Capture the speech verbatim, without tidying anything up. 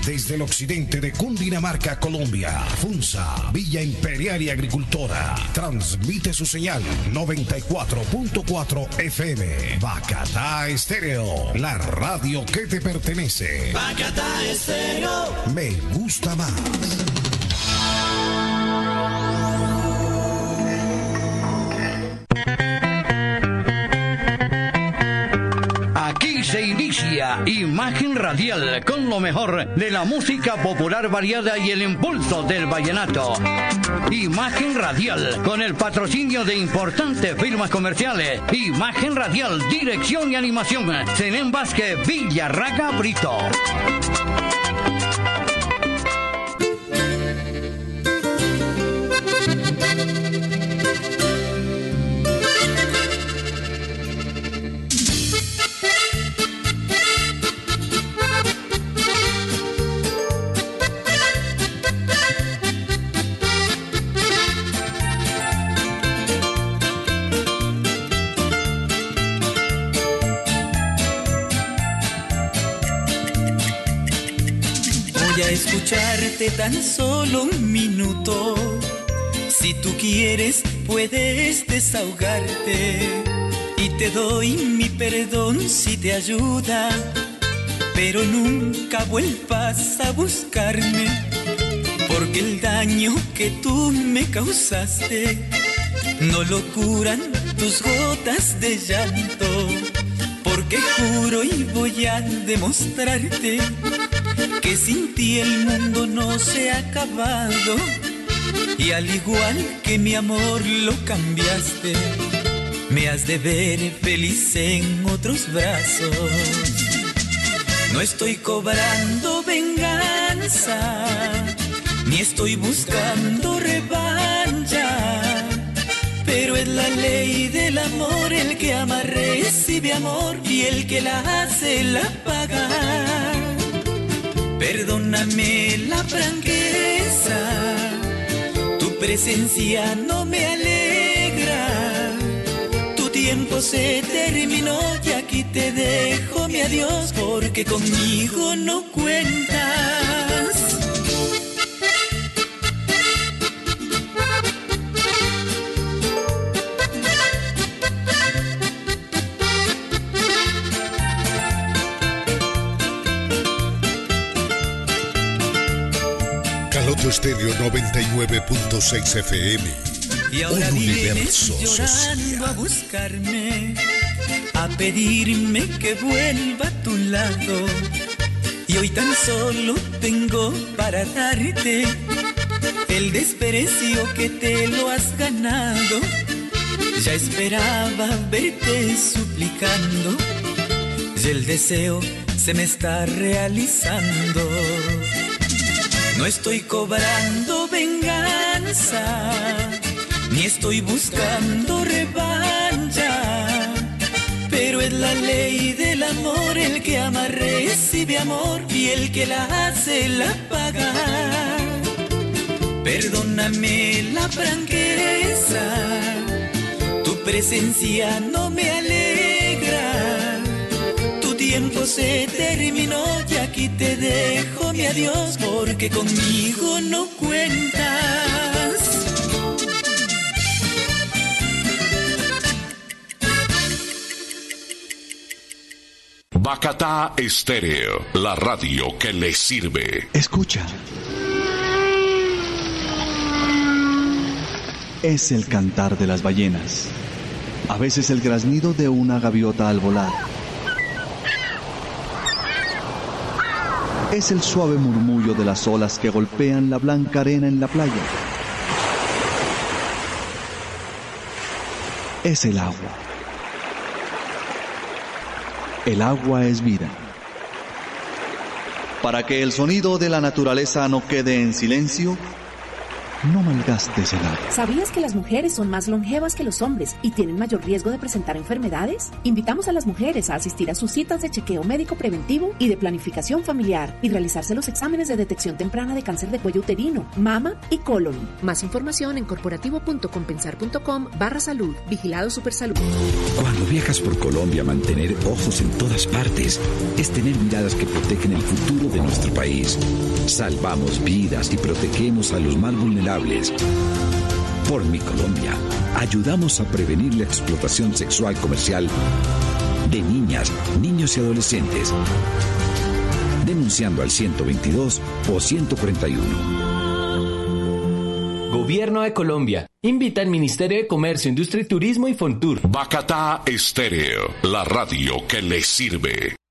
desde el occidente de Cundinamarca, Colombia. FUNSA, Villa Imperial y Agricultora, transmite su señal noventa y cuatro punto cuatro F M. Bacatá Estéreo, la radio que te pertenece. Bacatá Estéreo. Me gusta más. Aquí se inicia Imagen Radial con lo mejor de la música popular variada y el impulso del vallenato. Imagen Radial con el patrocinio de importantes firmas comerciales. Imagen Radial, dirección y animación. Zenén Vázquez, Villarraga, Brito. Escucharte tan solo un minuto. Si tú quieres puedes desahogarte y te doy mi perdón si te ayuda, pero nunca vuelvas a buscarme, porque el daño que tú me causaste no lo curan tus gotas de llanto, porque juro y voy a demostrarte que sin ti el mundo no se ha acabado, y al igual que mi amor lo cambiaste, me has de ver feliz en otros brazos. No estoy cobrando venganza, ni estoy buscando revancha, pero es la ley del amor, el que ama recibe amor y el que la hace la paga. Perdóname la franqueza, tu presencia no me alegra. Tu tiempo se terminó y aquí te dejo mi adiós, porque conmigo no cuentas. Caloto Estéreo noventa y nueve punto seis F M. Y ahora Un vienes universo llorando social. a buscarme, a pedirme que vuelva a tu lado. Y hoy tan solo tengo para darte el desprecio que te lo has ganado. Ya esperaba verte suplicando y el deseo se me está realizando. No estoy cobrando venganza, ni estoy buscando revancha, pero es la ley del amor, el que ama recibe amor y el que la hace la paga. Perdóname la franqueza, tu presencia no me alegra. Tu tiempo se terminó y aquí te dejo mi adiós, porque conmigo no cuentas. Bacatá Estéreo, la radio que le sirve. Escucha. Es el cantar de las ballenas. A veces el graznido de una gaviota al volar. Es el suave murmullo de las olas que golpean la blanca arena en la playa. Es el agua. El agua es vida. Para que el sonido de la naturaleza no quede en silencio, No malgastes el agua. ¿Sabías que las mujeres son más longevas que los hombres y tienen mayor riesgo de presentar enfermedades? Invitamos a las mujeres a asistir a sus citas de chequeo médico preventivo y de planificación familiar y realizarse los exámenes de detección temprana de cáncer de cuello uterino, mama y colon. Más información en corporativo punto compensar punto com barra salud. Vigilado Supersalud. Cuando viajas por Colombia, mantener ojos en todas partes es tener miradas que protegen el futuro de nuestro país. Salvamos vidas y protegemos a los más vulnerables. Por mi Colombia, ayudamos a prevenir la explotación sexual comercial de niñas, niños y adolescentes. Denunciando al ciento veintidós o ciento cuarenta y uno. Gobierno de Colombia. Invita al Ministerio de Comercio, Industria y Turismo y Fontur. Bacatá Estéreo, la radio que le sirve.